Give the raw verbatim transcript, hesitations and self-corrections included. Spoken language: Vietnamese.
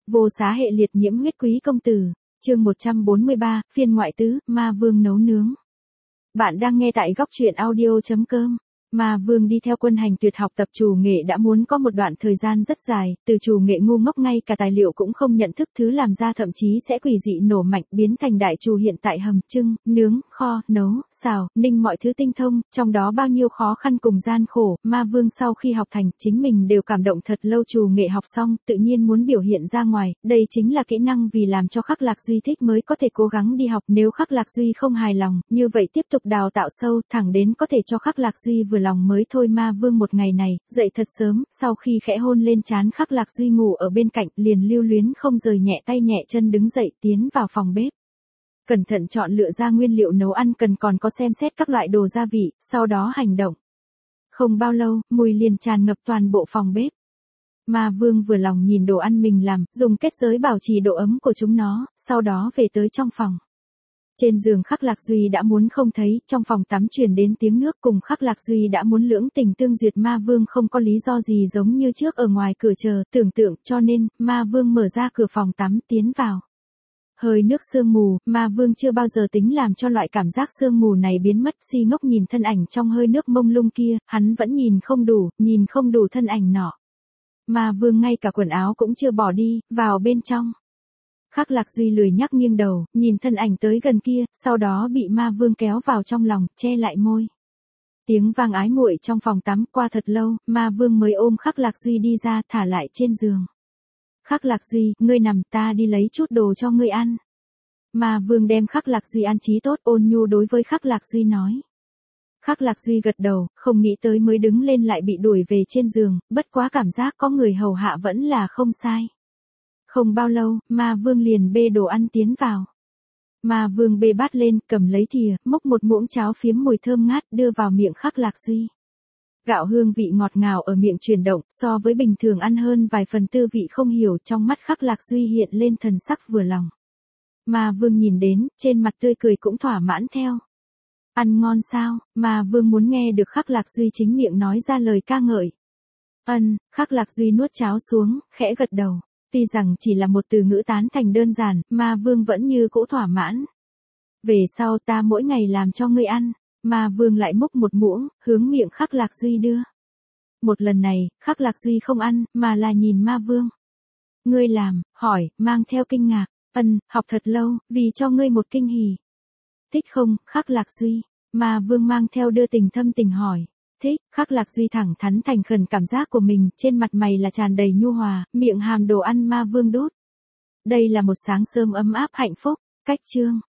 Vô xá hệ liệt nhiễm huyết quý công tử. Chương một trăm bốn mươi ba, phiên ngoại tứ, Ma Vương nấu nướng. Bạn đang nghe tại góc truyện audio chấm com. Ma Vương đi theo quân hành tuyệt học tập chủ nghệ đã muốn có một đoạn thời gian rất dài, từ chủ nghệ ngu ngốc ngay cả tài liệu cũng không nhận thức thứ làm ra thậm chí sẽ quỷ dị nổ mạnh biến thành đại chủ hiện tại hầm, trưng, nướng, kho, nấu, xào, ninh mọi thứ tinh thông, trong đó bao nhiêu khó khăn cùng gian khổ, Ma Vương sau khi học thành, chính mình đều cảm động thật lâu chủ nghệ học xong, tự nhiên muốn biểu hiện ra ngoài, đây chính là kỹ năng vì làm cho Khắc Lạc Duy thích mới có thể cố gắng đi học, nếu Khắc Lạc Duy không hài lòng, như vậy tiếp tục đào tạo sâu, thẳng đến có thể cho Khắc Lạc Duy vừa lòng mới thôi. Ma Vương một ngày này, dậy thật sớm, sau khi khẽ hôn lên trán Khắc Lạc Duy ngủ ở bên cạnh, liền lưu luyến không rời nhẹ tay nhẹ chân đứng dậy tiến vào phòng bếp. Cẩn thận chọn lựa ra nguyên liệu nấu ăn cần còn có xem xét các loại đồ gia vị, sau đó hành động. Không bao lâu, mùi liền tràn ngập toàn bộ phòng bếp. Ma Vương vừa lòng nhìn đồ ăn mình làm, dùng kết giới bảo trì độ ấm của chúng nó, sau đó về tới trong phòng. Trên giường Khắc Lạc Duy đã muốn không thấy, trong phòng tắm truyền đến tiếng nước cùng Khắc Lạc Duy đã muốn lưỡng tình tương duyệt. Ma Vương không có lý do gì giống như trước ở ngoài cửa chờ, tưởng tượng, cho nên, Ma Vương mở ra cửa phòng tắm tiến vào. Hơi nước sương mù, Ma Vương chưa bao giờ tính làm cho loại cảm giác sương mù này biến mất, si ngốc nhìn thân ảnh trong hơi nước mông lung kia, hắn vẫn nhìn không đủ, nhìn không đủ thân ảnh nọ. Ma Vương ngay cả quần áo cũng chưa bỏ đi, vào bên trong. Khắc Lạc Duy lười nhắc nghiêng đầu, nhìn thân ảnh tới gần kia, sau đó bị Ma Vương kéo vào trong lòng, che lại môi. Tiếng vang ái muội trong phòng tắm, qua thật lâu, Ma Vương mới ôm Khắc Lạc Duy đi ra, thả lại trên giường. Khắc Lạc Duy, ngươi nằm, ta đi lấy chút đồ cho ngươi ăn. Ma Vương đem Khắc Lạc Duy an trí tốt, ôn nhu đối với Khắc Lạc Duy nói. Khắc Lạc Duy gật đầu, không nghĩ tới mới đứng lên lại bị đuổi về trên giường, bất quá cảm giác có người hầu hạ vẫn là không sai. Không bao lâu, Ma Vương liền bê đồ ăn tiến vào. Ma Vương bê bát lên, cầm lấy thìa, múc một muỗng cháo phiếm mùi thơm ngát, đưa vào miệng Khắc Lạc Duy. Gạo hương vị ngọt ngào ở miệng chuyển động, so với bình thường ăn hơn vài phần tư vị không hiểu, trong mắt Khắc Lạc Duy hiện lên thần sắc vừa lòng. Ma Vương nhìn đến, trên mặt tươi cười cũng thỏa mãn theo. Ăn ngon sao? Ma Vương muốn nghe được Khắc Lạc Duy chính miệng nói ra lời ca ngợi. Ân, Khắc Lạc Duy nuốt cháo xuống, khẽ gật đầu. Tuy rằng chỉ là một từ ngữ tán thành đơn giản, Ma Vương vẫn như cũ thỏa mãn. Về sau ta mỗi ngày làm cho ngươi ăn. Ma Vương lại múc một muỗng, hướng miệng Khắc Lạc Duy đưa. Một lần này, Khắc Lạc Duy không ăn, mà là nhìn Ma Vương. Ngươi làm, hỏi, mang theo kinh ngạc. Ân, học thật lâu, vì cho ngươi một kinh hỉ. Thích không, Khắc Lạc Duy? Ma Vương mang theo đưa tình thâm tình hỏi. Thích. Khắc Lạc Duy thẳng thắn thành khẩn cảm giác của mình, trên mặt mày là tràn đầy nhu hòa, miệng hàm đồ ăn Ma Vương đốt. Đây là một sáng sớm ấm áp hạnh phúc. Cách chương